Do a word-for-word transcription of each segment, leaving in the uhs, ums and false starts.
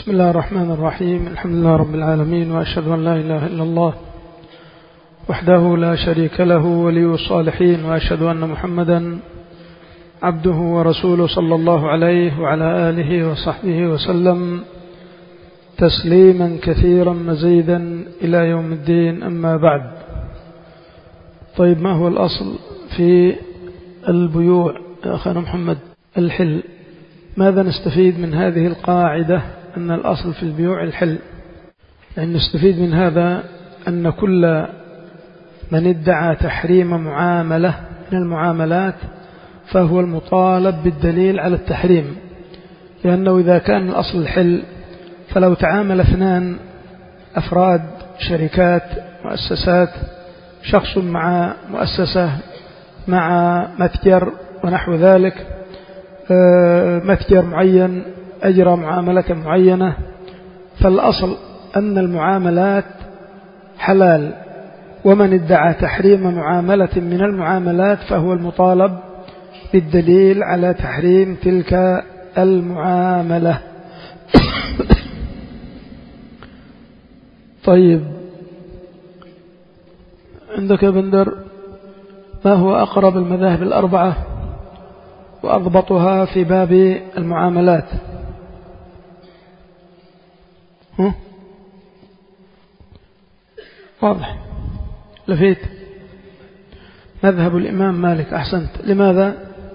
بسم الله الرحمن الرحيم. الحمد لله رب العالمين، وأشهد أن لا إله إلا الله وحده لا شريك له ولي الصالحين، وأشهد أن محمدا عبده ورسوله صلى الله عليه وعلى آله وصحبه وسلم تسليما كثيرا مزيدا إلى يوم الدين. أما بعد، طيب ما هو الأصل في البيوع يا أخانا محمد؟ الحل. ماذا نستفيد من هذه القاعدة أن الأصل في البيوع الحل؟ يعني نستفيد من هذا أن كل من ادعى تحريم معاملة من المعاملات فهو المطالب بالدليل على التحريم، لأنه إذا كان الأصل الحل فلو تعامل اثنان أفراد شركات مؤسسات، شخص مع مؤسسة مع متجر ونحو ذلك، متجر معين أجرى معاملة معينة، فالأصل أن المعاملات حلال، ومن ادعى تحريم معاملة من المعاملات فهو المطالب بالدليل على تحريم تلك المعاملة. طيب، عندك يا بندر ما هو أقرب المذاهب الأربعة وأضبطها في باب المعاملات؟ ها؟ واضح؟ لفيت؟ مذهب الإمام مالك. أحسنت. لماذا؟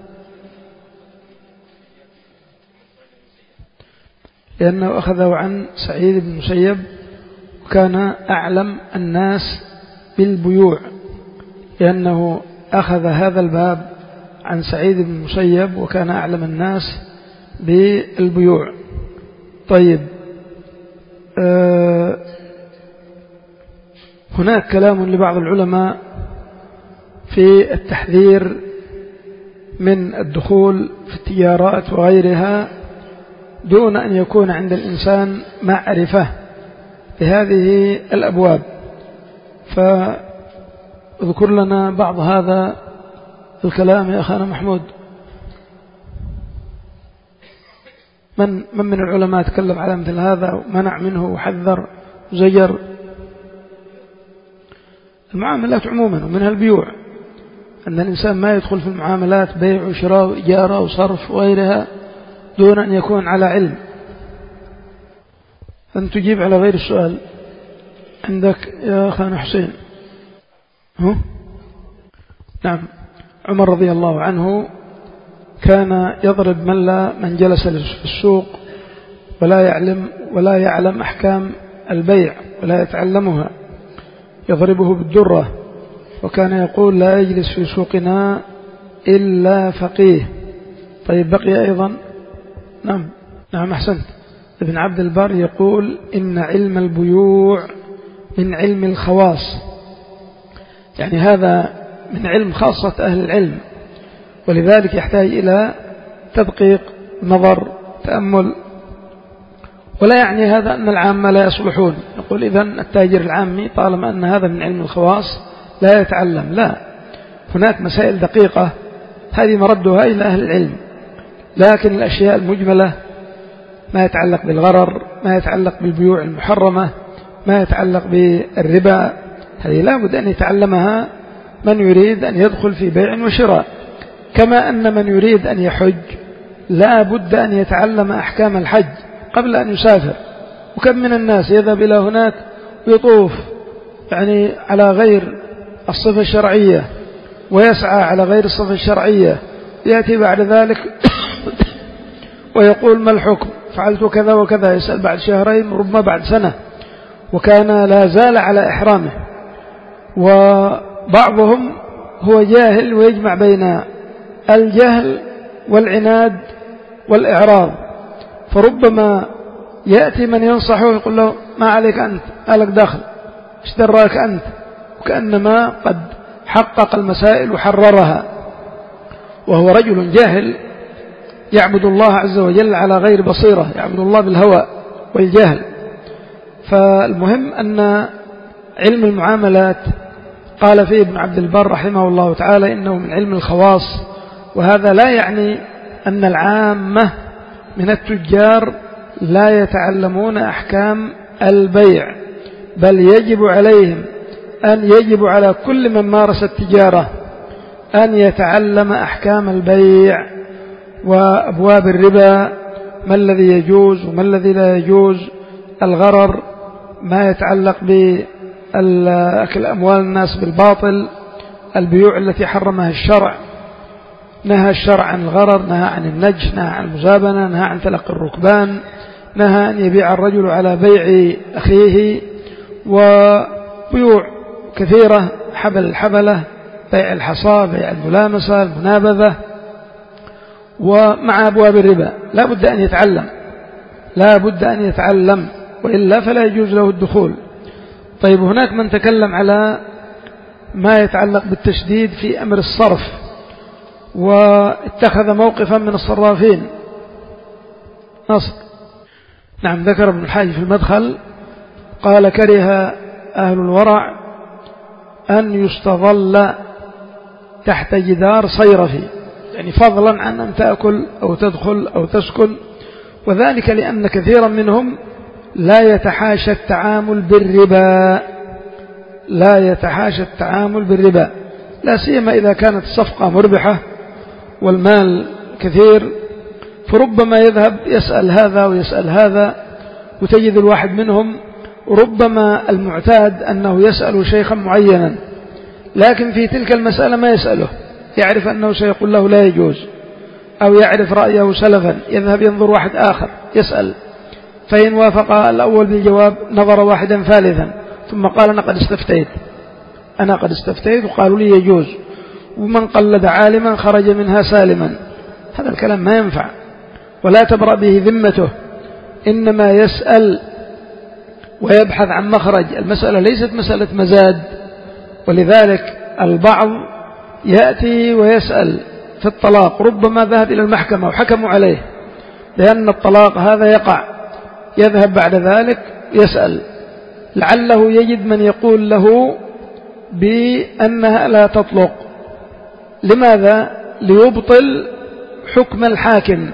لأنه أخذه عن سعيد بن المسيب، وكان أعلم الناس بالبيوع، لأنه أخذ هذا الباب عن سعيد بن المسيب وكان أعلم الناس بالبيوع. طيب، آه هناك كلام لبعض العلماء في التحذير من الدخول في التجارات وغيرها دون أن يكون عند الإنسان معرفة بهذه الأبواب، فاذكر لنا بعض هذا الكلام يا أخانا محمود. من من من العلماء تكلم على مثل هذا ومنع منه وحذر وزجر؟ المعاملات عموما ومنها البيوع، أن الإنسان ما يدخل في المعاملات بيع وشراء وإجارة وصرف وغيرها دون أن يكون على علم. أن تجيب على غير السؤال. عندك يا أخانا حسين؟ هو؟ نعم. عمر رضي الله عنه كان يضرب من لا من جلس في السوق ولا يعلم ولا يعلم أحكام البيع ولا يتعلمها، يضربه بالدرة، وكان يقول لا يجلس في سوقنا إلا فقيه. طيب، بقي أيضا؟ نعم نعم أحسنت. ابن عبد البر يقول إن علم البيوع من علم الخواص، يعني هذا من علم خاصة أهل العلم، ولذلك يحتاج إلى تدقيق نظر تأمل. ولا يعني هذا أن العامة لا يصلحون، نقول إذن التاجر العامي طالما أن هذا من علم الخواص لا يتعلم. لا، هناك مسائل دقيقة هذه مردها إلى أهل العلم، لكن الأشياء المجملة ما يتعلق بالغرر، ما يتعلق بالبيوع المحرمة، ما يتعلق بالربا، هذه لا بد أن يتعلمها من يريد أن يدخل في بيع وشراء، كما أن من يريد أن يحج لا بد أن يتعلم أحكام الحج قبل أن يسافر. وكم من الناس يذهب إلى هناك ويطوف يعني على غير الصفة الشرعية ويسعى على غير الصفة الشرعية، يأتي بعد ذلك ويقول ما الحكم؟ فعلت كذا وكذا، يسأل بعد شهرين ربما بعد سنة، وكان لا زال على إحرامه. وبعضهم هو جاهل ويجمع بين الجهل والعناد والإعراض، فربما يأتي من ينصحه ويقول له ما عليك أنت، ألك داخل، ايش دراك أنت، وكأنما قد حقق المسائل وحررها، وهو رجل جاهل يعبد الله عز وجل على غير بصيرة، يعبد الله بالهوى والجهل. فالمهم أن علم المعاملات قال فيه ابن عبد البر رحمه الله تعالى إنه من علم الخواص، وهذا لا يعني أن العامة من التجار لا يتعلمون أحكام البيع، بل يجب عليهم أن يجب على كل من مارس التجارة أن يتعلم أحكام البيع وأبواب الربا، ما الذي يجوز وما الذي لا يجوز، الغرر، ما يتعلق بأكل أموال الناس بالباطل، البيوع التي حرمها الشرع، نهى الشرع عن الغرر، نهى عن النجش، نهى عن المزابنة، نهى عن تلقي الركبان، نهى أن يبيع الرجل على بيع أخيه، وبيوع كثيرة، حبل الحبلة، بيع الحصى، بيع الملامسة، المنابذة، ومع أبواب الربا لا بد أن يتعلم، لا بد أن يتعلم، وإلا فلا يجوز له الدخول. طيب هناك من تكلم على ما يتعلق بالتشديد في أمر الصرف، واتخذ موقفا من الصرافين. نصر. نعم، ذكر ابن الحاج في المدخل قال: كره أهل الورع أن يستظل تحت جدار صيرفي، يعني فضلا عن أن تأكل أو تدخل أو تسكن، وذلك لأن كثيرا منهم لا يتحاشى التعامل بالربا، لا يتحاشى التعامل بالربا، لا سيما إذا كانت الصفقة مربحة والمال كثير، فربما يذهب يسأل هذا ويسأل هذا، وتجد الواحد منهم ربما المعتاد أنه يسأل شيخا معينا، لكن في تلك المسألة ما يسأله، يعرف أنه سيقول له لا يجوز، أو يعرف رأيه سلفا، يذهب ينظر واحد آخر يسأل، فإن وافق الأول بالجواب نظر واحدا ثالثا، ثم قال: أنا قد استفتيت أنا قد استفتيت وقالوا لي يجوز، ومن قلد عالما خرج منها سالما. هذا الكلام ما ينفع ولا تبرأ به ذمته، إنما يسأل ويبحث عن مخرج. المسألة ليست مسألة مزاد، ولذلك البعض يأتي ويسأل في الطلاق، ربما ذهب إلى المحكمة وحكموا عليه لأن الطلاق هذا يقع، يذهب بعد ذلك يسأل لعله يجد من يقول له بأنها لا تطلق. لماذا؟ ليبطل حكم الحاكم،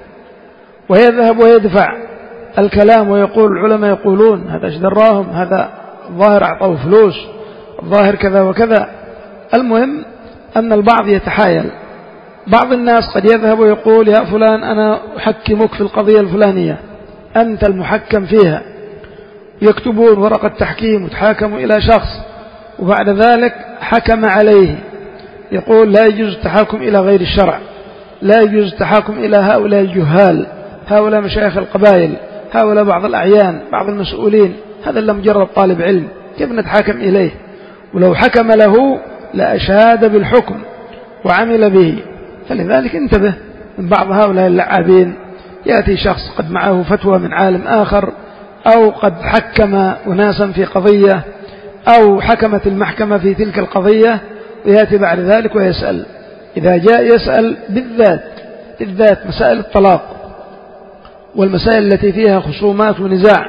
ويذهب ويدفع الكلام ويقول العلماء يقولون، هذا ايش دراهم، هذا الظاهر أعطوه فلوس، الظاهر كذا وكذا. المهم أن البعض يتحايل، بعض الناس قد يذهب ويقول: يا فلان أنا أحكمك في القضية الفلانية، أنت المحكم فيها، يكتبون ورقة تحكيم وتحاكموا إلى شخص، وبعد ذلك حكم عليه، يقول: لا يجوز التحاكم إلى غير الشرع، لا يجوز التحاكم إلى هؤلاء الجهال، هؤلاء مشايخ القبائل، هؤلاء بعض الأعيان، بعض المسؤولين، هذا إلا مجرد طالب علم، كيف نتحاكم إليه؟ ولو حكم له لأشاد بالحكم وعمل به. فلذلك انتبه من بعض هؤلاء اللعابين، يأتي شخص قد معه فتوى من عالم آخر، أو قد حكم أناسا في قضية، أو حكمت المحكمة في تلك القضية، ويأتي بعد ذلك ويسأل. إذا جاء يسأل بالذات بالذات مسائل الطلاق والمسائل التي فيها خصومات ونزاع،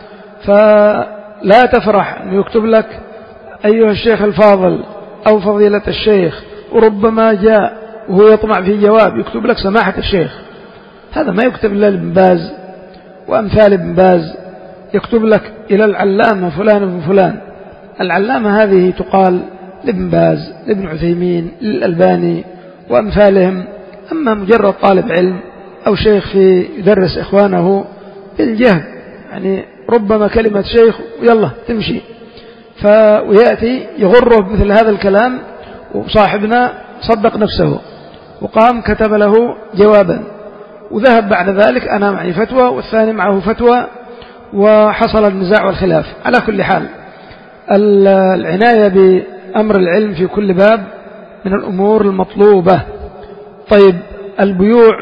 فلا تفرح أن يكتب لك: أيها الشيخ الفاضل أو فضيلة الشيخ، وربما جاء وهو يطمع في جواب يكتب لك: سماحة الشيخ. هذا ما يكتب إلا لابن باز وأمثال ابن باز، يكتب لك إلى العلامة فلان ابن فلان. العلامة هذه تقال لابن باز، لابن عثيمين، للألباني وأمثالهم. أما مجرد طالب علم أو شيخ في يدرس إخوانه بالجهل، يعني ربما كلمة شيخ ويلا تمشي، فيأتي يغره بمثل هذا الكلام، وصاحبنا صدق نفسه وقام كتب له جوابا، وذهب بعد ذلك أنا معي فتوى والثاني معه فتوى، وحصل النزاع والخلاف. على كل حال العناية بأمر العلم في كل باب من الأمور المطلوبة. طيب، البيوع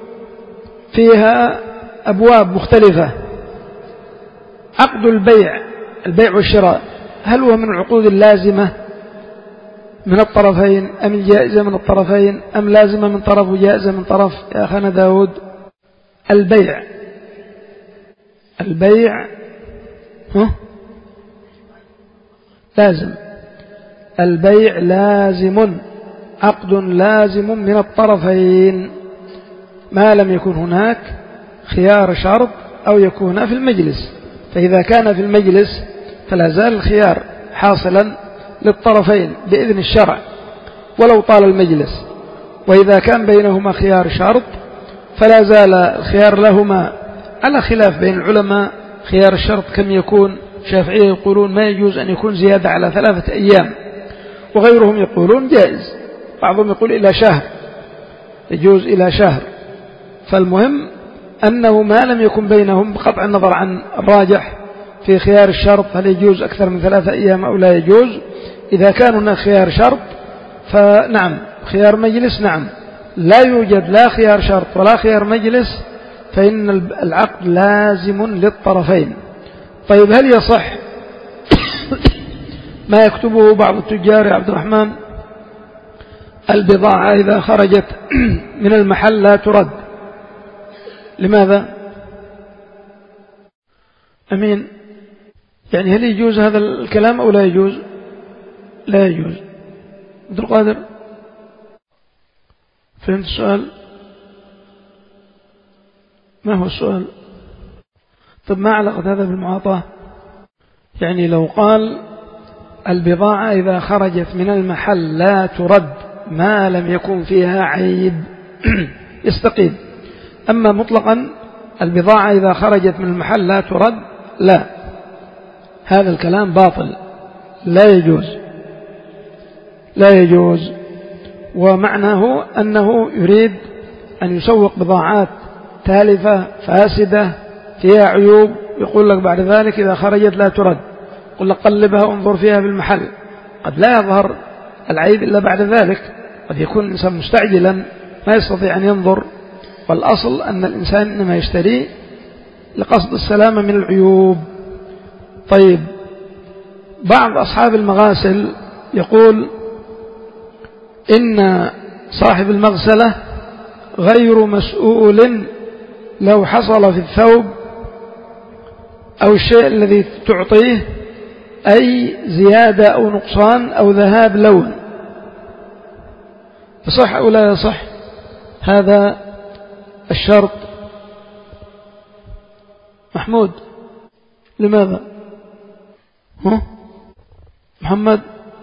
فيها أبواب مختلفة. عقد البيع، البيع والشراء، هل هو من العقود اللازمة من الطرفين أم الجائزة من الطرفين أم لازمة من طرف وجائزة من طرف؟ يا أخانا داود، البيع البيع ها؟ لازم، البيع لازم، عقد لازم من الطرفين، ما لم يكن هناك خيار شرط أو يكون في المجلس. فإذا كان في المجلس فلا زال الخيار حاصلا للطرفين بإذن الشرع ولو طال المجلس. وإذا كان بينهما خيار شرط فلا زال الخيار لهما على خلاف بين العلماء. خيار الشرط كم يكون؟ الشافعية يقولون ما يجوز أن يكون زيادة على ثلاثة أيام، وغيرهم يقولون جائز، بعضهم يقول إلى شهر، يجوز إلى شهر. فالمهم أنه ما لم يكن بينهم بقطع النظر عن الراجح في خيار الشرط هل يجوز أكثر من ثلاثة أيام أو لا يجوز. إذا كان هناك خيار شرط فنعم، خيار مجلس نعم، لا يوجد لا خيار شرط ولا خيار مجلس فإن العقد لازم للطرفين. طيب هل يصح ما يكتبه بعض التجار يا عبد الرحمن؟ البضاعة إذا خرجت من المحل لا ترد. لماذا؟ أمين، يعني هل يجوز هذا الكلام أو لا يجوز؟ لا يجوز. عبد القادر فهمت السؤال؟ ما هو السؤال؟ طب ما علاقة هذا بالمعاطاة؟ يعني لو قال البضاعة إذا خرجت من المحل لا ترد ما لم يكن فيها عيب يستقيم. أما مطلقا البضاعة إذا خرجت من المحل لا ترد، لا، هذا الكلام باطل، لا يجوز، لا يجوز. ومعناه أنه يريد أن يسوق بضاعات تالفة فاسدة فيها عيوب، يقول لك بعد ذلك إذا خرجت لا ترد، يقول لك قلبها وانظر فيها بالمحل. قد لا يظهر العيب إلا بعد ذلك، قد يكون الإنسان مستعجلا ما يستطيع أن ينظر، والأصل أن الإنسان إنما يشتري لقصد السلامة من العيوب. طيب بعض أصحاب المغاسل يقول إن صاحب المغسلة غير مسؤول لو حصل في الثوب أو الشيء الذي تعطيه أي زيادة أو نقصان أو ذهاب لون. يصح أو لا يصح هذا الشرط؟ محمود لماذا؟ ها؟ محمد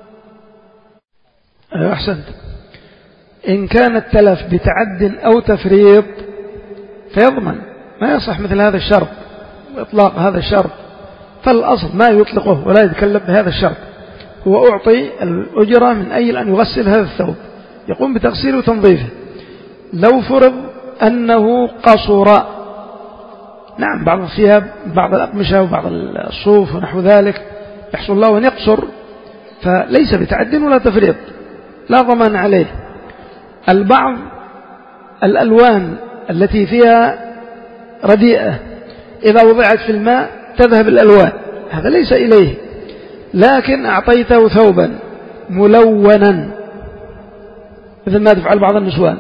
أيوة أحسنت. إن كان التلف بتعد أو تفريط فيضمن، ما يصح مثل هذا الشرط إطلاق هذا الشرط، فالأصل ما يطلقه ولا يتكلم بهذا الشرط. هو أعطي الأجرة من أجل أن يغسل هذا الثوب، يقوم بتغسيله وتنظيفه. لو فرض أنه قصر، نعم بعض الثياب بعض الأقمشة وبعض الصوف ونحو ذلك يحصل له أن يقصر، فليس بتعد ولا تفريط، لا ضمان عليه. البعض الألوان التي فيها رديئة إذا وضعت في الماء تذهب الألوان، هذا ليس إليه. لكن أعطيته ثوبا ملونا مثل ما تفعل بعض النسوان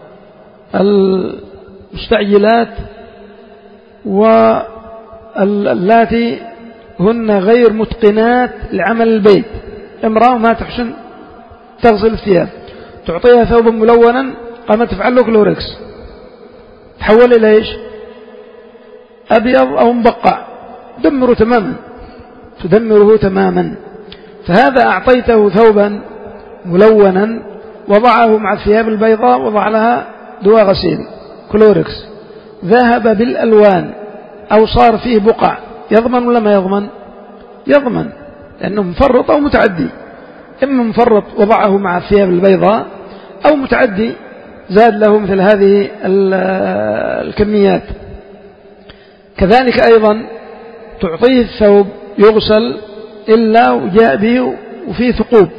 المستعجلات واللاتي هن غير متقنات لعمل البيت، امرأة ما تحسن تغسل الثياب، تعطيها ثوبا ملونا قامت تفعل له كلوركس، تحول إلى إيش؟ أبيض أو مبقع، دمره تماما، تدمره تماما. فهذا أعطيته ثوبا ملونا وضعه مع الثياب البيضاء وضع لها دواء غسيل كلوركس، ذهب بالألوان أو صار فيه بقع، يضمن ولا ما يضمن؟ يضمن، لأنه مفرط أو متعدي. إما مفرط وضعه مع الثياب البيضاء، أو متعدي زاد له مثل هذه الكميات. كذلك أيضا تعطيه الثوب يغسل إلا وجاء به وفيه ثقوب،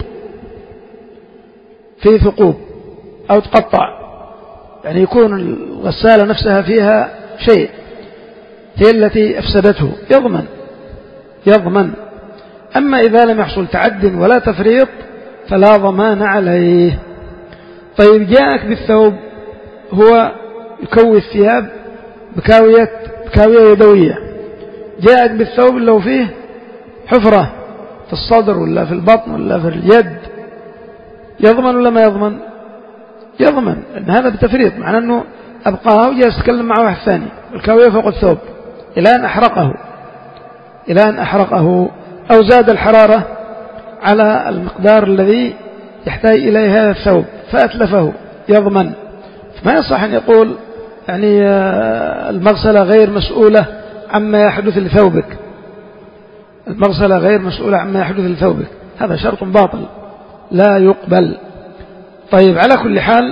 فيه ثقوب أو تقطع، يعني يكون الغسالة نفسها فيها شيء هي التي أفسدته، يضمن يضمن. أما إذا لم يحصل تعد ولا تفريط فلا ضمان عليه. طيب جاءك بالثوب هو يكوي الثياب بكاوية بكاوية يدوية، جاءك بالثوب لو فيه حفرة في الصدر ولا في البطن ولا في اليد، يضمن ولا ما يضمن؟ يضمن، لأن هذا بتفريط، معناه أنه أبقاه وجاء يتكلم مع واحد ثاني، الكاوية فوق الثوب إلى أن أحرقه إلى أن أحرقه أو زاد الحرارة على المقدار الذي يحتاج إليه هذا الثوب فأتلفه يضمن. ما يصح أن يقول يعني المغسلة غير مسؤولة عما يحدث لثوبك، المغسلة غير مسؤولة عما يحدث لثوبك، هذا شرط باطل لا يقبل. طيب على كل حال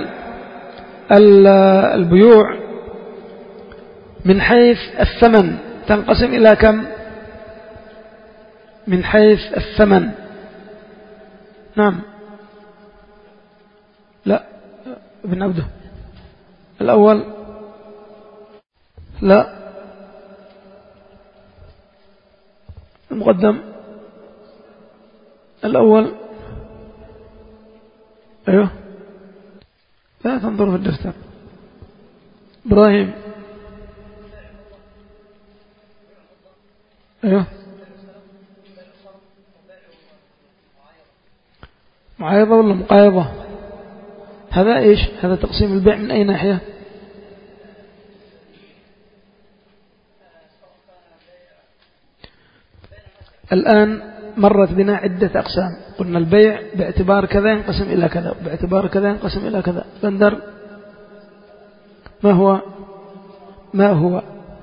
البيوع من حيث الثمن تنقسم إلى كم؟ من حيث الثمن نعم لا ابن عبده الأول لا المقدم الأول أيوه لا تنظر في الدفتر إبراهيم أيوه معايضة ولا مقايضة؟ هذا إيش؟ هذا تقسيم البيع من أي ناحية؟ الآن مرت بنا عدة أقسام، قلنا البيع باعتبار كذا ينقسم إلى كذا، باعتبار كذا ينقسم إلى كذا. بندر ما هو ما هو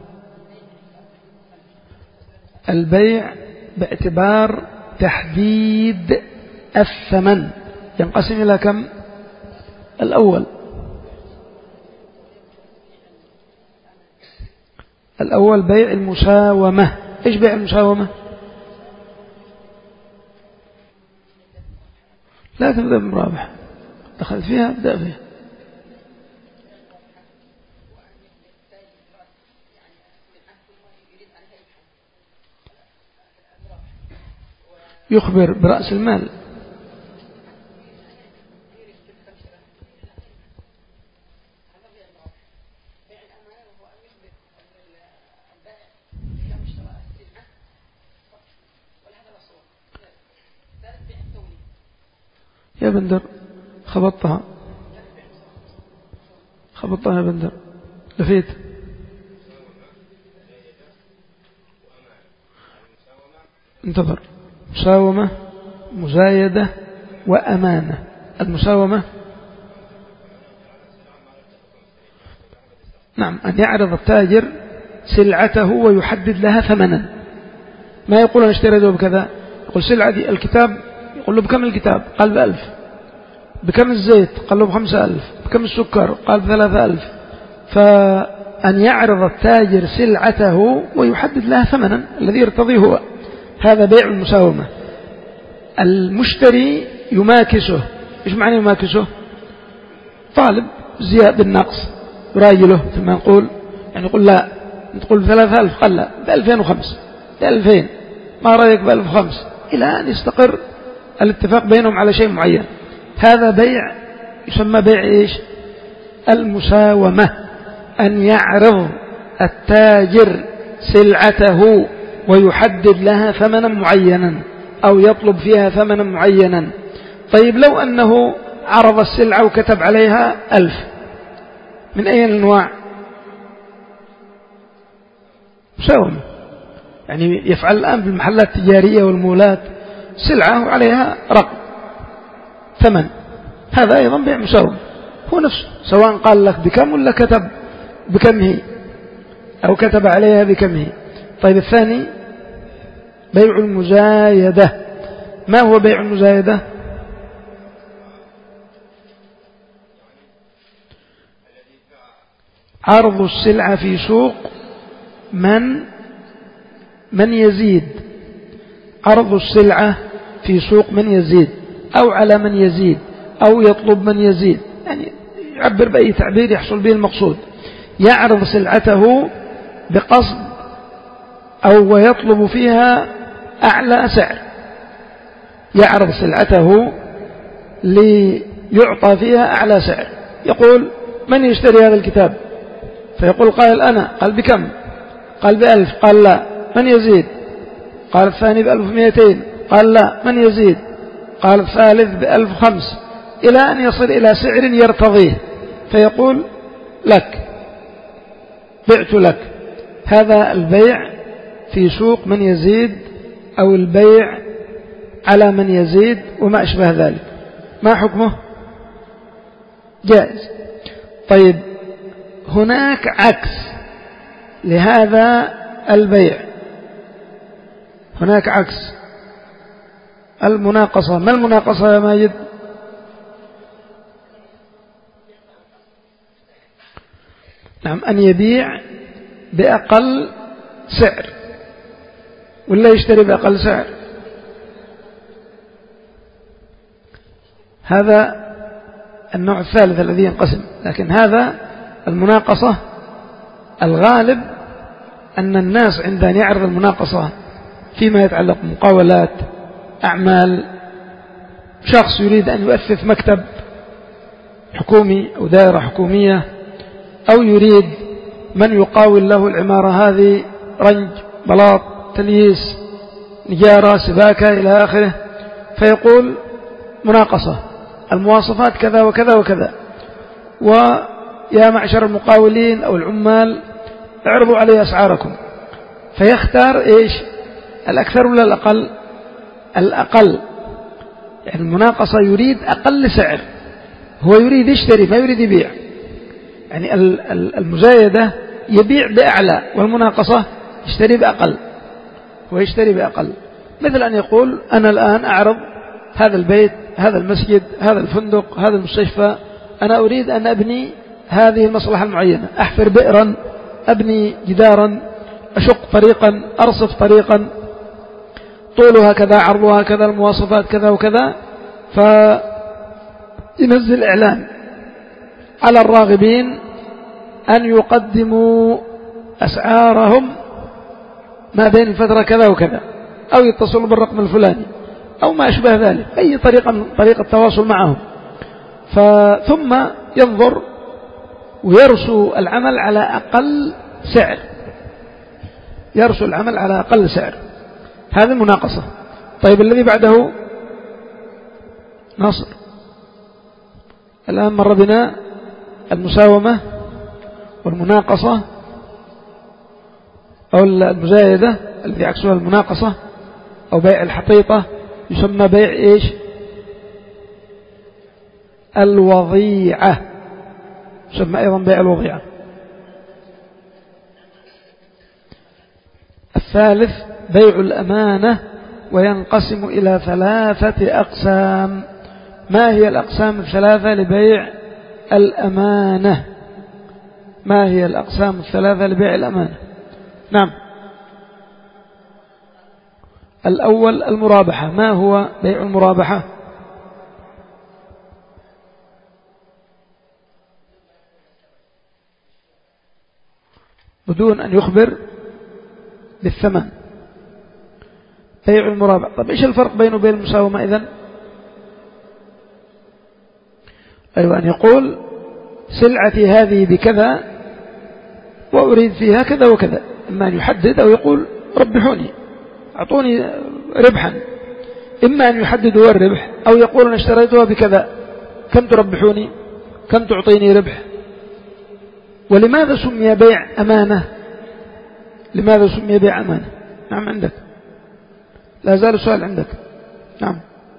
البيع باعتبار تحديد الثمن ينقسم إلى كم؟ الأول الأول بيع المساومة. إيش بيع المساومة؟ لا تبدأ بالرابح، دخل فيها ابدأ فيها. يخبر برأس المال. يا بندر خبطتها خبطتها يا بندر لفيت. انتظر. مساومة مزايدة وأمانة. المساومة نعم أن يعرض التاجر سلعته ويحدد لها ثمنا، ما يقول أنا اشتريته بكذا، يقول سلعتي الكتاب، يقول له بكم الكتاب؟ قال بألف. بكم الزيت؟ قال له بخمسة ألف. بكم السكر؟ قال بثلاثة ألف. فأن يعرض التاجر سلعته ويحدد لها ثمنا الذي يرتضيه هو، هذا بيع المساومة. المشتري يماكسه. إيش معنى يماكسه؟ طالب زيادة بالنقص يراجله ثم نقول يعني يقول لا، تقول بثلاثة ألف، قال لا بألفين وخمس، بألفين، ما رأيك بألف وخمس، إلى أن يستقر الاتفاق بينهم على شيء معين. هذا بيع يسمى بيع إيش؟ المساومة. أن يعرض التاجر سلعته ويحدد لها ثمنا معينا أو يطلب فيها ثمنا معينا. طيب لو أنه عرض السلعة وكتب عليها ألف، من أي الأنواع؟ مساومة. يعني يفعل الآن بالمحلات التجارية والمولات سلعة وعليها رقم ثمن، هذا أيضا بيع مساومة، هو نفسه سواء قال لك بكم ولا كتب بكم هي أو كتب عليها بكم هي. طيب الثاني بيع المزايدة. ما هو بيع المزايدة؟ عرض السلعة في سوق من من يزيد، عرض السلعة في سوق من يزيد أو على من يزيد أو يطلب من يزيد، يعني يعبر بأي تعبير يحصل به المقصود. يعرض سلعته بقصد أو ويطلب فيها أعلى سعر، يعرض سلعته ليعطى فيها أعلى سعر. يقول من يشتري هذا الكتاب؟ فيقول قائل أنا، قال بكم؟ قال بألف، قال لا. من يزيد؟ قال الثاني بألف ومئتين، قال لا. من يزيد؟ قال الثالث بألف خمس، إلى أن يصل إلى سعر يرتضيه، فيقول لك، بعت لك. هذا البيع في سوق من يزيد أو البيع على من يزيد وما أشبه ذلك، ما حكمه؟ جائز. طيب هناك عكس لهذا البيع، هناك عكس المناقصة. ما المناقصة يا ماجد؟ نعم، أن يبيع بأقل سعر ولا يشتري بأقل سعر. هذا النوع الثالث الذي ينقسم. لكن هذا المناقصة الغالب أن الناس عند أن يعرض المناقصة فيما يتعلق بمقاولات، أعمال، شخص يريد أن يؤسس مكتب حكومي أو دائرة حكومية، أو يريد من يقاول له العمارة هذه رنج، بلاط، تلييس، نجارة، سباكة إلى آخره، فيقول مناقصة المواصفات كذا وكذا وكذا، ويا معشر المقاولين أو العمال اعرضوا علي أسعاركم، فيختار إيش؟ الأكثر ولا الأقل؟ الأقل. يعني المناقصة يريد أقل سعر، هو يريد يشتري ما يريد يبيع. يعني المزايدة يبيع بأعلى، والمناقصة يشتري بأقل، ويشتري بأقل. مثل أن يقول أنا الآن أعرض هذا البيت، هذا المسجد، هذا الفندق، هذا المستشفى، أنا أريد أن أبني هذه المصلحة المعينة، أحفر بئرا، أبني جدارا، أشق طريقا، أرصف طريقا، طولها كذا، عرضها كذا، المواصفات كذا وكذا، فينزل إعلان على الراغبين أن يقدموا أسعارهم ما بين الفترة كذا وكذا، أو يتصلوا بالرقم الفلاني أو ما أشبه ذلك، أي طريقة طريقة التواصل معهم. ثم ينظر ويرسو العمل على أقل سعر، يرسو العمل على أقل سعر. هذه مناقصة. طيب الذي بعده نصر. الآن مر بنا المساومة والمناقصة أو المزايدة الذي عكسها المناقصة، أو بيع الحطيطة يسمى بيع إيش؟ الوضيعة، يسمى أيضا بيع الوضيعة. الثالث بيع الأمانة، وينقسم إلى ثلاثة أقسام. ما هي الأقسام الثلاثة لبيع الأمانة؟ ما هي الأقسام الثلاثة لبيع الأمانة؟ نعم. الأول المرابحة. ما هو بيع المرابحة؟ بدون أن يخبر بالثمن، بيع المرابحة. طيب إيش الفرق بينه وبين المساومة إذن؟ أيوة، أن يقول سلعتي هذه بكذا وأريد فيها كذا وكذا، إما أن يحدد أو يقول ربحوني، أعطوني ربحا. إما أن يحدد هو الربح أو يقول أنا اشتريتها بكذا، كم تربحوني، كم تعطيني ربح. ولماذا سمي بيع أمانة؟ لماذا سمي بيع أمانة؟ نعم عندك، لا زال السؤال عندك. نعم.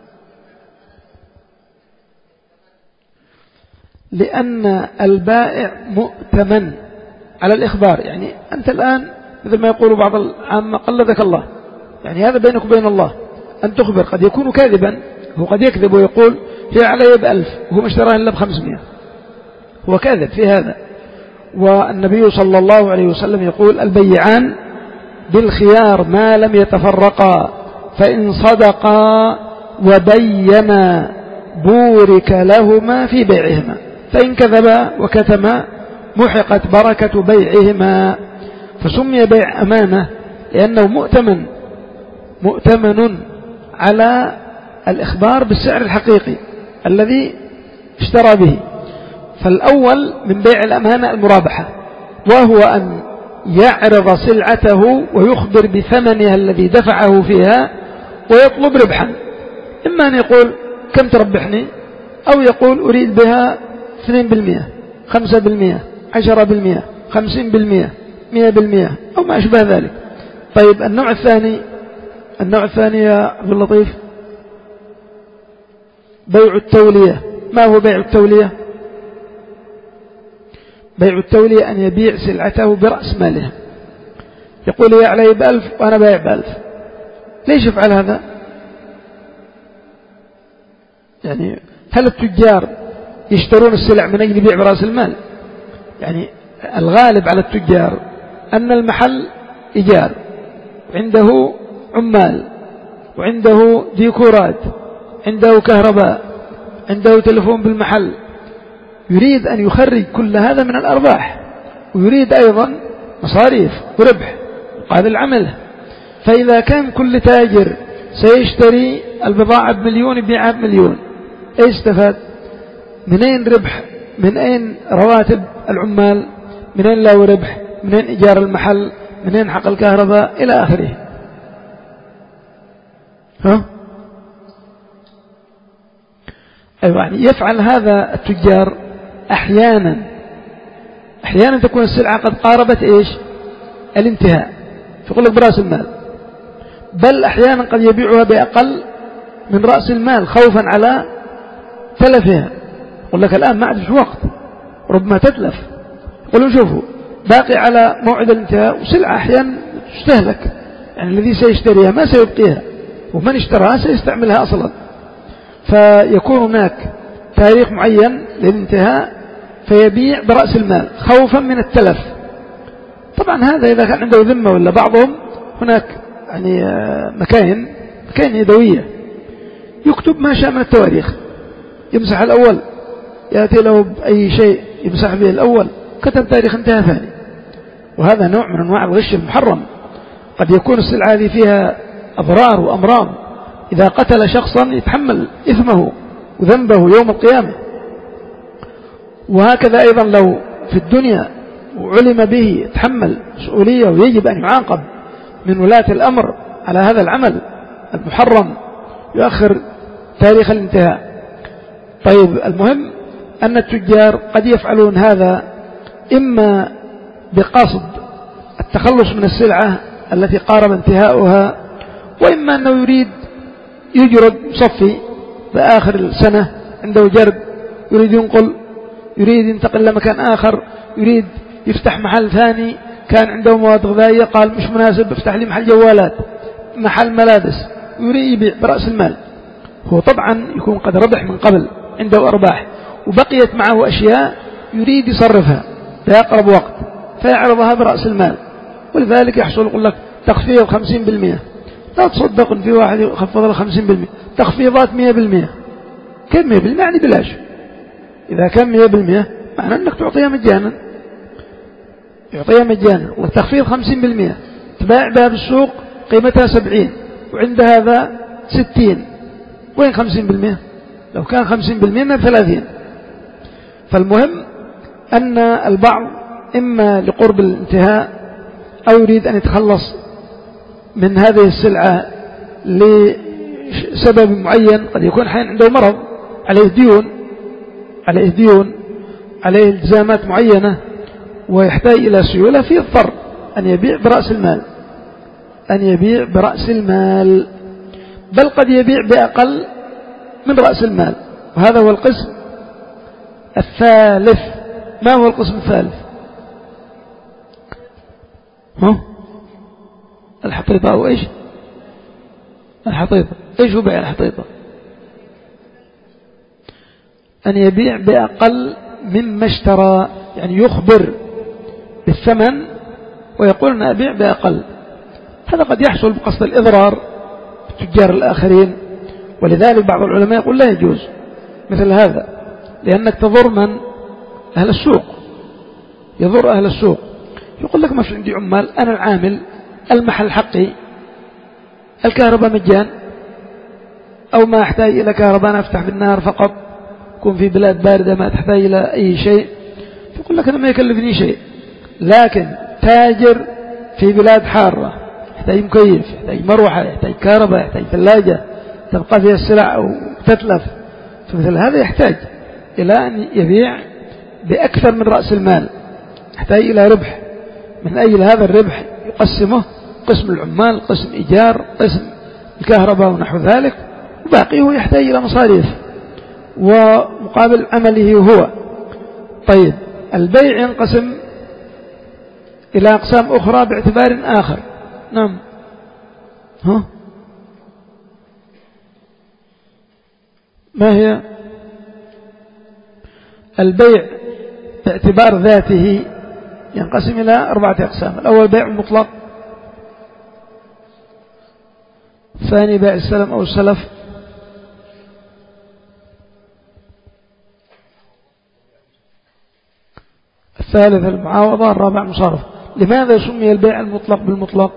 لأن البائع مؤتمن على الإخبار. يعني أنت الآن مثل ما يقول بعض العامة قلدك الله، يعني هذا بينك وبين الله أن تخبر. قد يكون كاذبا، هو قد يكذب ويقول هي علي بألف وهو ما اشتراها إلا بخمسمائة، هو كاذب في هذا. والنبي صلى الله عليه وسلم يقول البيعان بالخيار ما لم يتفرقا، فإن صدقا وبينا بورك لهما في بيعهما، فإن كذبا وكتما محقت بركة بيعهما. فسمي بيع أمانة لأنه مؤتمن مؤتمن على الإخبار بالسعر الحقيقي الذي اشترى به. فالأول من بيع الأمانة المرابحة، وهو أن يعرض سلعته ويخبر بثمنها الذي دفعه فيها ويطلب ربحا. إما أن يقول كم تربحني، أو يقول أريد بها اثنين بالمئة، خمسة بالمئة، عشرة بالمئة، خمسين بالمئة، مئة بالمئة أو ما أشبه ذلك. طيب النوع الثاني، النوع الثاني يا عبد اللطيف بيع التولية. ما هو بيع التولية؟ بيع التولية أن يبيع سلعته برأس مالها، يقول لي علي بألف وأنا بايع بألف. ليش يفعل هذا؟ يعني هل التجار يشترون السلع من أجل بيع برأس المال؟ يعني الغالب على التجار أن المحل إيجار، وعنده عمال، وعنده ديكورات، عنده كهرباء، عنده تلفون بالمحل، يريد أن يخرج كل هذا من الأرباح، ويريد أيضا مصاريف وربح وقابل العمل. فإذا كان كل تاجر سيشتري البضاعة بمليون يبيعها بمليون، أي استفاد؟ منين ربح؟ من أين رواتب العمال؟ منين له ربح؟ منين إيجار المحل؟ منين حق الكهرباء؟ إلى آخره. ها؟ أيوة، يعني يفعل هذا التجار أحيانا. أحيانا تكون السلعة قد قاربت إيش؟ الانتهاء، فيقول لك برأس المال. بل أحيانا قد يبيعها بأقل من رأس المال خوفا على تلفها. يقول لك الآن ما عادش وقت، ربما تتلف. يقولون شوفوا باقي على موعد الانتهاء، وسلعة أحيانا تستهلك، يعني الذي سيشتريها ما سيبقيها، ومن اشتراها سيستعملها أصلا. فيكون هناك تاريخ معين للانتهاء فيبيع برأس المال خوفا من التلف. طبعا هذا إذا كان عنده ذمة، ولا بعضهم هناك يعني مكاين مكاين يدوية يكتب ما شاء من التواريخ، يمسح الأول، يأتي له بأي شيء يمسح به الأول، كتب تاريخ انتهاء ثاني. وهذا نوع من أنواع الغش المحرم. قد يكون السلعة هذه فيها أضرار وأمراض، إذا قتل شخصا يتحمل إثمه وذنبه يوم القيامة. وهكذا أيضا لو في الدنيا وعلم به يتحمل مسؤولية، ويجب أن يعاقب من ولاة الأمر على هذا العمل المحرم، يؤخر تاريخ الانتهاء. طيب المهم أن التجار قد يفعلون هذا إما بقصد التخلص من السلعة التي قارب انتهاؤها، وإما أنه يريد يجرد صفي بآخر السنة، عنده جرد يريد ينقل، يريد ينتقل لمكان آخر، يريد يفتح محل ثاني، كان عنده مواد غذائية قال مش مناسب افتح لي محل جوالات، محل ملابس، يريد يبيع برأس المال. هو طبعا يكون قد ربح من قبل، عنده أرباح، وبقيت معه أشياء يريد يصرفها في أقرب وقت، فيعرضها برأس المال. ولذلك يحصل يقول لك تخفيض خمسين بالمئة، لا تصدق في واحد يخفض له خمسين بالمئة، تخفيضات مئة بالمئة. كم مئة بالمئة؟ يعني بلاش. إذا كان مئة بالمئة معنى أنك تعطيها مجانا، يعطيها مجانا. والتخفيض خمسين بالمئة، تباع بها بالسوق قيمتها سبعين وعند هذا ستين، وين خمسين بالمئة؟ لو كان خمسين بالمئة من ثلاثين. فالمهم أن البعض إما لقرب الانتهاء أو يريد أن يتخلص من هذه السلعة لسبب معين، قد يكون حين عنده مرض، عليه ديون، عليه ديون عليه التزامات معينة، ويحتاج إلى سيولة، فيضطر أن يبيع برأس المال، أن يبيع برأس المال، بل قد يبيع بأقل من رأس المال. وهذا هو القسم الثالث. ما هو القسم الثالث؟ ها؟ الحطيطة أو إيش؟ الحطيطة. إيش هو بيع الحطيطة؟ أن يبيع بأقل مما اشترى، يعني يخبر بالثمن ويقول أن أبيع بأقل. هذا قد يحصل بقصد الإضرار بالتجار الآخرين، ولذلك بعض العلماء يقول لا يجوز مثل هذا، لأنك تضر من؟ أهل السوق، يضر أهل السوق. يقول لك ما في عندي عمال، أنا العامل، المحل حقي، الكهرباء مجان، أو ما أحتاج إلى كهرباء أنا أفتح بالنهار فقط، كون في بلاد باردة ما تحتاج إلى أي شيء. يقول لك أنا ما يكلفني شيء. لكن تاجر في بلاد حارة يحتاج مكيف، يحتاج مروحة، يحتاج كهرباء، يحتاج ثلاجة تبقى فيها السلع أو تتلف، فمثل هذا يحتاج إلى أن يبيع بأكثر من رأس المال، يحتاج إلى ربح من أجل هذا الربح يقسمه، قسم العمال، قسم إيجار، قسم الكهرباء ونحو ذلك، وباقيه يحتاج إلى مصاريف ومقابل عمله هو. طيب البيع ينقسم إلى أقسام أخرى باعتبار آخر. نعم. ها ما هي؟ البيع باعتبار ذاته ينقسم إلى أربعة أقسام. الأول بيع مطلق، الثاني بيع السلم أو السلف، الثالث المعاوضة، الرابع المصارفة. لماذا سمي البيع المطلق بالمطلق؟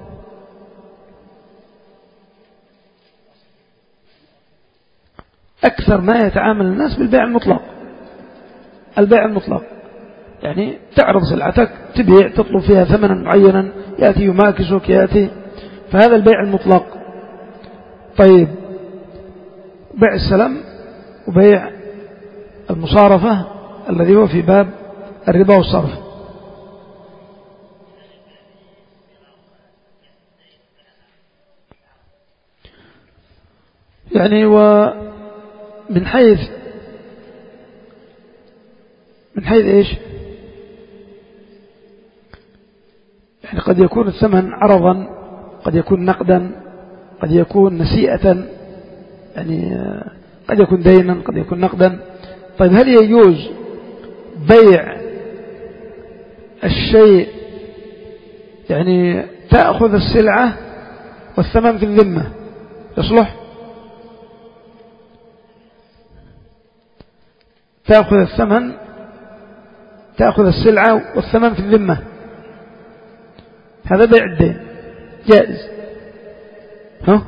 أكثر ما يتعامل الناس بالبيع المطلق. البيع المطلق يعني تعرض سلعتك، تبيع، تطلب فيها ثمنا معينا، يأتي يماكسك، يأتي، فهذا البيع المطلق. طيب بيع السلم وبيع المصارفة الذي هو في باب الربا والصرف. يعني ومن حيث من حيث إيش؟ يعني قد يكون الثمن عرضا، قد يكون نقدا، قد يكون نسيئة، يعني قد يكون دينا، قد يكون نقدا. طيب هل يجوز بيع الشيء يعني تأخذ السلعة والثمن في الذمة، يصلح؟ تأخذ الثمن، تأخذ السلعة والثمن في الذمة، هذا بيع الدين جائز. ها؟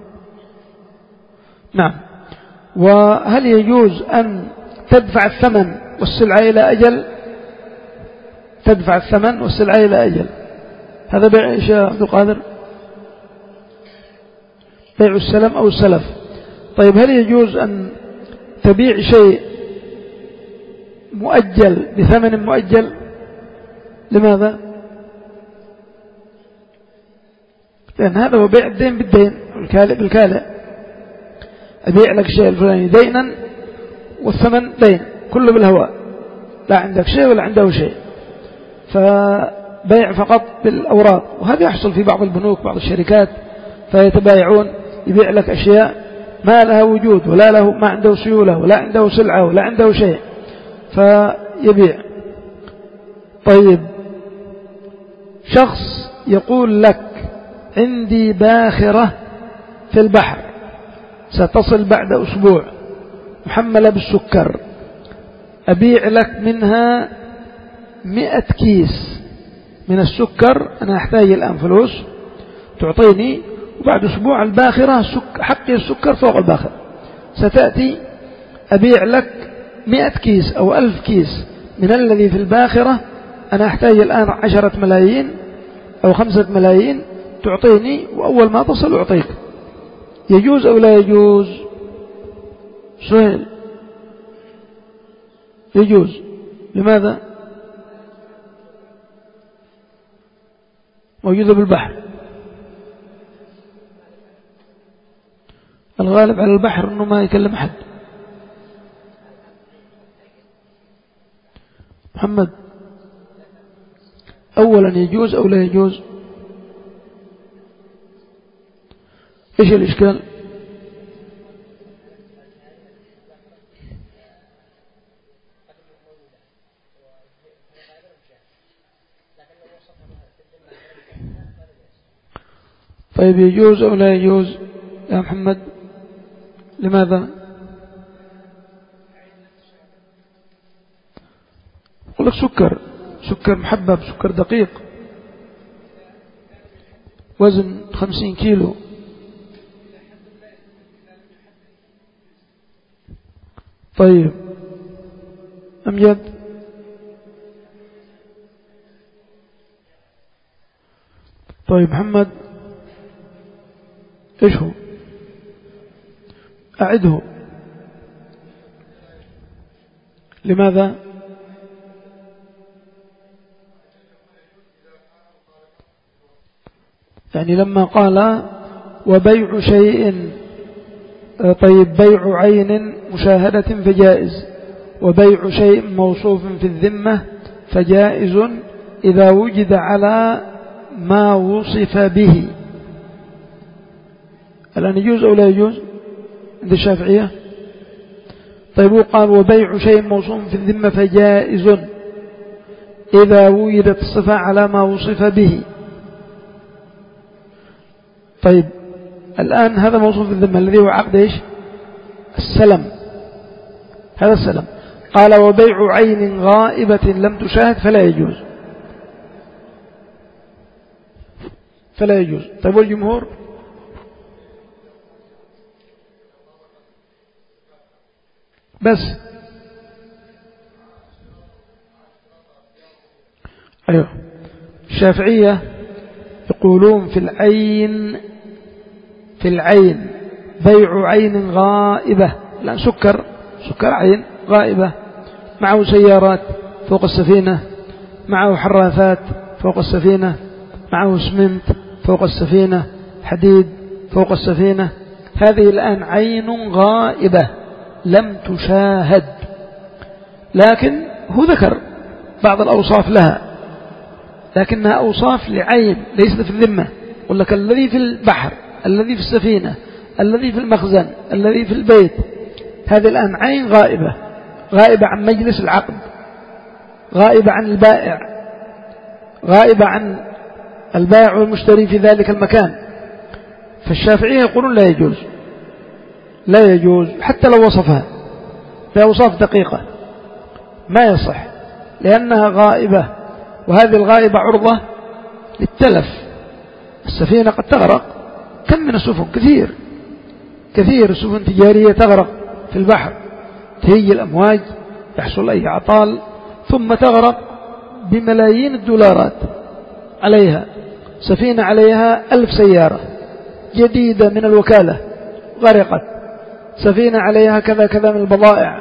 نعم. وهل يجوز أن تدفع الثمن والسلعة إلى أجل؟ تدفع الثمن والسلعة إلى أجل، هذا بيع إيش يا عبد القادر؟ بيع السلم أو السلف. طيب هل يجوز أن تبيع شيء مؤجل بثمن مؤجل؟ لماذا؟ لأن هذا هو بيع الدين بالدين، والكالئ بالكالئ. أبيع لك شيء الفلاني دينا والثمن دين، كله بالهواء، لا عندك شيء ولا عنده شيء، فبيع فقط بالأوراق. وهذا يحصل في بعض البنوك، بعض الشركات، فيتبايعون، يبيع لك أشياء ما لها وجود، ولا له، ما عنده سيولة، ولا عنده سلعة، ولا عنده شيء، فيبيع. طيب شخص يقول لك عندي باخرة في البحر ستصل بعد أسبوع محملة بالسكر، أبيع لك منها مئة كيس من السكر، أنا أحتاج الآن فلوس تعطيني، وبعد أسبوع الباخرة حقي السكر فوق الباخرة ستأتي، أبيع لك مئة كيس أو ألف كيس من الذي في الباخرة، أنا أحتاج الآن عشرة ملايين أو خمسة ملايين، تعطيني وأول ما تصل أعطيك. يجوز أو لا يجوز؟ سهل. يجوز. لماذا؟ موجودة بالبحر. الغالب على البحر أنه ما يكلم أحد. محمد، أولا يجوز أو لا يجوز؟ إيش الإشكال؟ طيب يجوز أو لا يجوز يا محمد؟ لماذا؟ أقول لك سكر، سكر محبب، سكر دقيق، وزن خمسين كيلو. طيب أمجد، طيب محمد إيش هو؟ أعده. لماذا؟ يعني لما قال وبيع شيء، طيب بيع عين مشاهدة فجائز، وبيع شيء موصوف في الذمة فجائز إذا وجد على ما وصف به. الآن يجوز أو لا يجوز عند الشافعية؟ طيب وقال وبيع شيء موصوف في الذمة فجائز إذا وجدت الصفة على ما وصف به. طيب الآن هذا موصوف في الذمة الذي هو عقد إيش؟ السلم، هذا السلم. قال وبيع عين غائبة لم تشاهد فلا يجوز، فلا يجوز. طيب والجمهور؟ بس أيوه، الشافعية يقولون في العين، في العين بيع عين غائبة، الآن سكر، سكر عين غائبة، معه سيارات فوق السفينة، معه حراثات فوق السفينة، معه اسمنت فوق السفينة، حديد فوق السفينة، هذه الآن عين غائبة لم تشاهد، لكن هو ذكر بعض الأوصاف لها، لكنها أوصاف لعين ليست في الذمة. يقول لك الذي في البحر، الذي في السفينة، الذي في المخزن، الذي في البيت، هذه الآن عين غائبة، غائبة عن مجلس العقد، غائبة عن البائع، غائبة عن البائع والمشتري في ذلك المكان. فالشافعية يقولون لا يجوز، لا يجوز حتى لو وصفها بأوصاف دقيقة ما يصح، لأنها غائبة، وهذه الغائبة عرضة للتلف. السفينة قد تغرق، كم من السفن، كثير كثير السفن تجارية تغرق في البحر، تهيج الأمواج، يحصل أي عطال، ثم تغرق بملايين الدولارات عليها. سفينة عليها ألف سيارة جديدة من الوكالة غرقت، سفينة عليها كذا كذا من البضائع،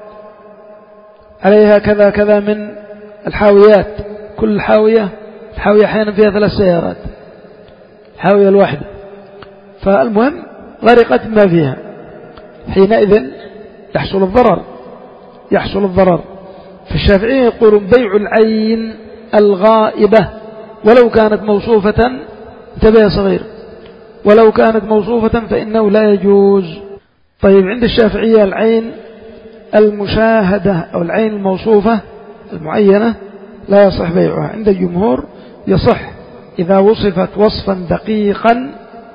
عليها كذا كذا من الحاويات، كل حاوية الحاوية أحيانا فيها ثلاث سيارات، الحاوية الواحدة، فالمهم غرقت ما فيها، حينئذ يحصل الضرر، يحصل الضرر. فالشافعية يقولون بيع العين الغائبة ولو كانت موصوفة، انتبه صغير، ولو كانت موصوفة فإنه لا يجوز. طيب عند الشافعية العين المشاهدة أو العين الموصوفة المعينة لا يصح بيعها. عند الجمهور يصح إذا وصفت وصفا دقيقا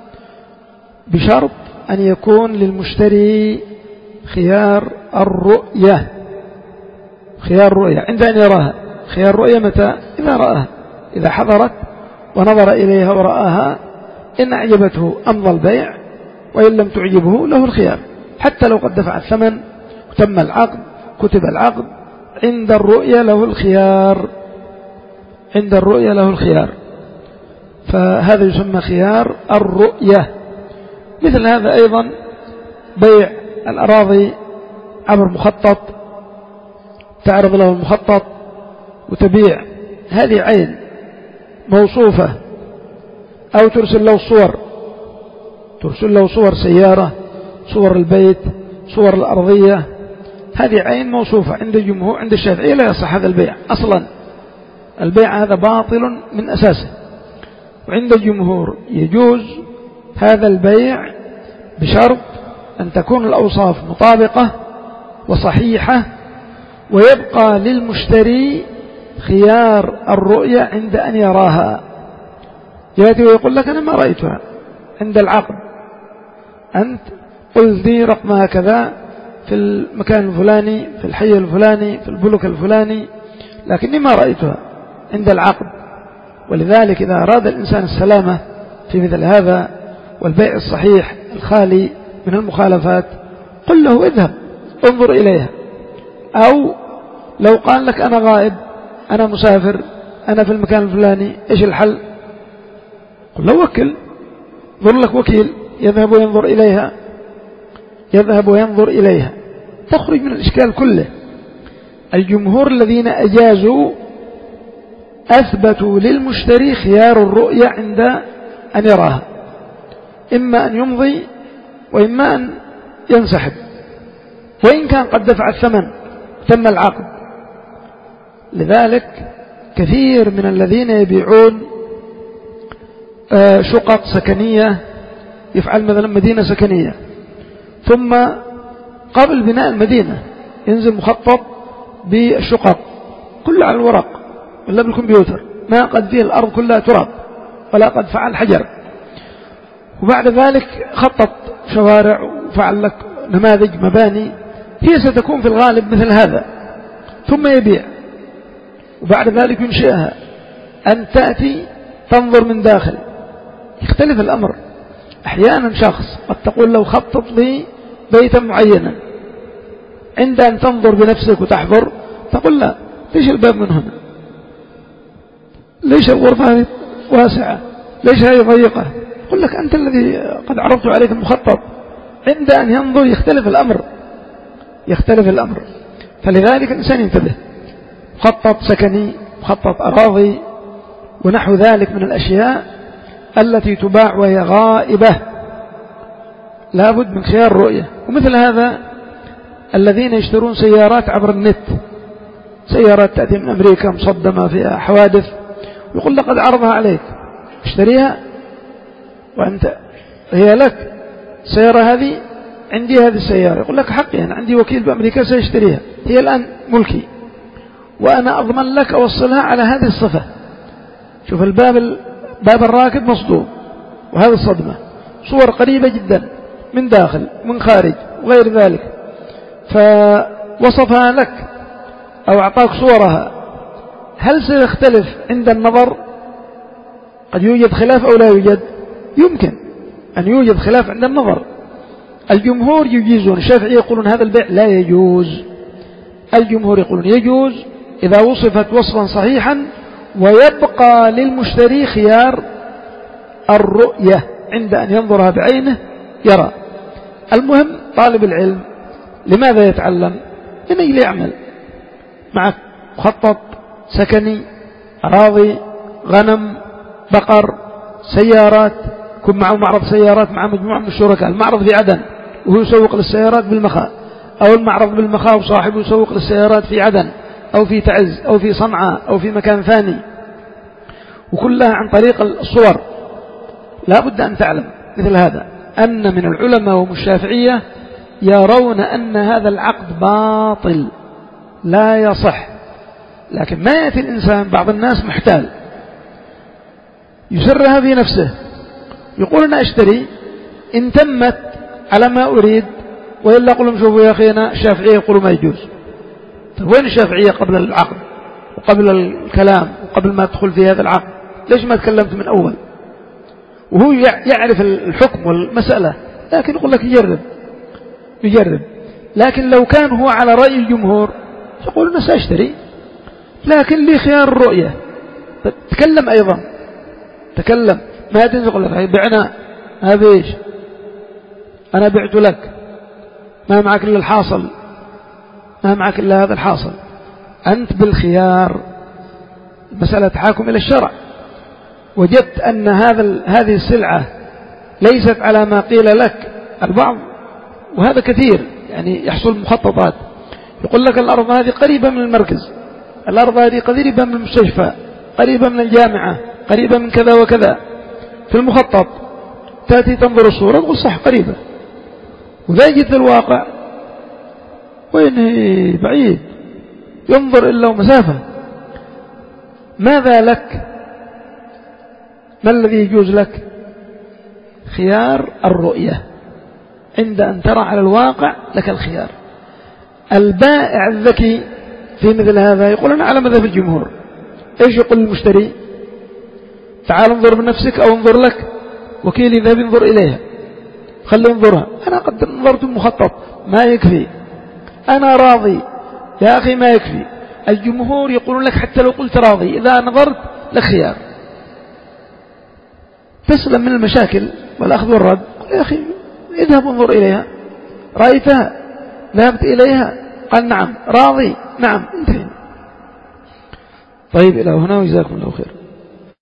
بشرط أن يكون للمشتري خيار الرؤية، خيار الرؤية عند أن يراها. خيار الرؤية متى؟ إذا رآها، إذا حضرت ونظر إليها ورآها، إن أعجبته أمضى البيع، وإن لم تعجبه له الخيار، حتى لو قد دفع الثمن وتم العقد كتب العقد، عند الرؤية له الخيار، عند الرؤية له الخيار، فهذا يسمى خيار الرؤية. مثل هذا أيضا بيع الأراضي عبر مخطط، تعرض له المخطط وتبيع، هذه عين موصوفة، أو ترسل له صور، ترسل له صور سيارة، صور البيت، صور الأرضية، هذه عين موصوفة. عند الجمهور، عند الشافعية لا يصح هذا البيع أصلا، البيع هذا باطل من أساسه. وعند الجمهور يجوز هذا البيع بشرط أن تكون الأوصاف مطابقة وصحيحة، ويبقى للمشتري خيار الرؤية عند أن يراها. يأتي ويقول لك أنا ما رأيتها عند العقد، أنت قلت لي رقمها كذا في المكان الفلاني، في الحي الفلاني، في البلوك الفلاني، لكني ما رأيتها عند العقد. ولذلك إذا أراد الإنسان السلامة في مثل هذا والبيع الصحيح الخالي من المخالفات، قل له اذهب انظر إليها. أو لو قال لك أنا غائب، أنا مسافر، أنا في المكان الفلاني، إيش الحل؟ قل له وكل، ضر لك وكيل يذهب وينظر إليها، يذهب وينظر إليها، تخرج من الإشكال كله. الجمهور الذين أجازوا أثبتوا للمشتري خيار الرؤية عند أن يراها، إما أن يمضي وإما أن ينسحب، وإن كان قد دفع الثمن تم العقد. لذلك كثير من الذين يبيعون شقق سكنية، يفعل مثلا مدينة سكنية، ثم قبل بناء المدينة ينزل مخطط بالشقق كله على الورق ولا بالكمبيوتر، ما قد فيه الأرض كلها تراب ولا قد فعل حجر، وبعد ذلك خطط شوارع وفعل لك نماذج مباني هي ستكون في الغالب مثل هذا، ثم يبيع وبعد ذلك ينشئها. أن تأتي تنظر من داخل يختلف الأمر. أحيانا شخص قد تقول له خطط لي بيتا معينا، عند أن تنظر بنفسك وتحضر تقول لا، ليش الباب من هنا، ليش الغرفة هذه واسعة، ليش هذه ضيقة، يقول لك أنت الذي قد عرضت عليك المخطط. عند أن ينظر يختلف الأمر، يختلف الأمر. فلذلك الإنسان ينتبه. مخطط سكني، مخطط أراضي ونحو ذلك من الأشياء التي تباع وهي غائبة لابد من خيار الرؤية. ومثل هذا الذين يشترون سيارات عبر النت، سيارات تأتي من أمريكا مصدمة فيها حوادث، ويقول لقد عرضها عليك اشتريها وأنت هي لك، السيارة هذه عندي، هذه السيارة يقول لك حقي، أنا عندي وكيل بأمريكا سيشتريها، هي الآن ملكي وأنا أضمن لك أوصلها على هذه الصفة. شوف الباب باب الراكب مصدوم، وهذه الصدمة صور قريبة جدا من داخل من خارج وغير ذلك، فوصفها لك أو أعطاك صورها. هل سيختلف عند النظر؟ قد يوجد خلاف أو لا يوجد، يمكن أن يوجد خلاف عند النظر. الجمهور يجيزون، الشافعية يقولون هذا البيع لا يجوز، الجمهور يقولون يجوز إذا وصفت وصفا صحيحا، ويبقى للمشتري خيار الرؤية عند أن ينظرها بعينه يرى. المهم طالب العلم لماذا يتعلم؟ من أجل يعمل. معك مخطط سكني، أراضي، غنم، بقر، سيارات، كن معه معرض سيارات مع مجموعة من الشركاء، المعرض في عدن وهو يسوق للسيارات بالمخاء، أو المعرض بالمخاء وصاحبه يسوق للسيارات في عدن أو في تعز أو في صنعاء أو في مكان ثاني، وكلها عن طريق الصور. لا بد أن تعلم مثل هذا أن من العلماء وهم الشافعية يرون أن هذا العقد باطل لا يصح. لكن ما يأتي الإنسان، بعض الناس محتال يسرها في نفسه، يقول أنا أشتري إن تمت على ما أريد، وإلا أقول لهم شوفوا يا أخي أنا الشافعية يقولوا ما يجوز. طيب وين الشافعية قبل العقد وقبل الكلام وقبل ما تدخل في هذا العقد؟ ليش ما تكلمت من أول؟ وهو يعرف الحكم والمسألة، لكن يقول لك يجرب يجرب. لكن لو كان هو على رأي الجمهور يقول أنا سأشتري لكن لي خيار الرؤية. تكلم أيضا، تكلم، ما تنزل لك بعنا هذا إيش، أنا بعت لك، ما معك إلا الحاصل، ما معك إلا هذا الحاصل، أنت بالخيار. مسألة تحاكم إلى الشرع. وجدت أن هذا هذه السلعة ليست على ما قيل لك، البعض وهذا كثير يعني يحصل مخططات، يقول لك الأرض هذه قريبة من المركز، الأرض هذه قريبة من المستشفى، قريبة من الجامعة، قريبة من كذا وكذا. في المخطط تأتي تنظر الصورة تقول صح قريبة، وذا يجد في الواقع وين بعيد، ينظر إلا مسافة. ماذا لك؟ ما الذي يجوز لك؟ خيار الرؤية. عند أن ترى على الواقع لك الخيار. البائع الذكي في مثل هذا يقول أنا على مذهب الجمهور. إيش يقول المشتري؟ تعال انظر بنفسك أو انظر لك وكيل يذهب ينظر إليها، خلي انظرها، أنا قد نظرت المخطط ما يكفي، أنا راضي يا أخي ما يكفي. الجمهور يقولون لك حتى لو قلت راضي إذا نظرت لك خيار، تسلم من المشاكل والأخذ والرد. قل يا أخي اذهب انظر إليها، رأيتها ذهبت إليها، قال نعم راضي نعم انتهينا. طيب إلى هنا وجزاكم الله خير.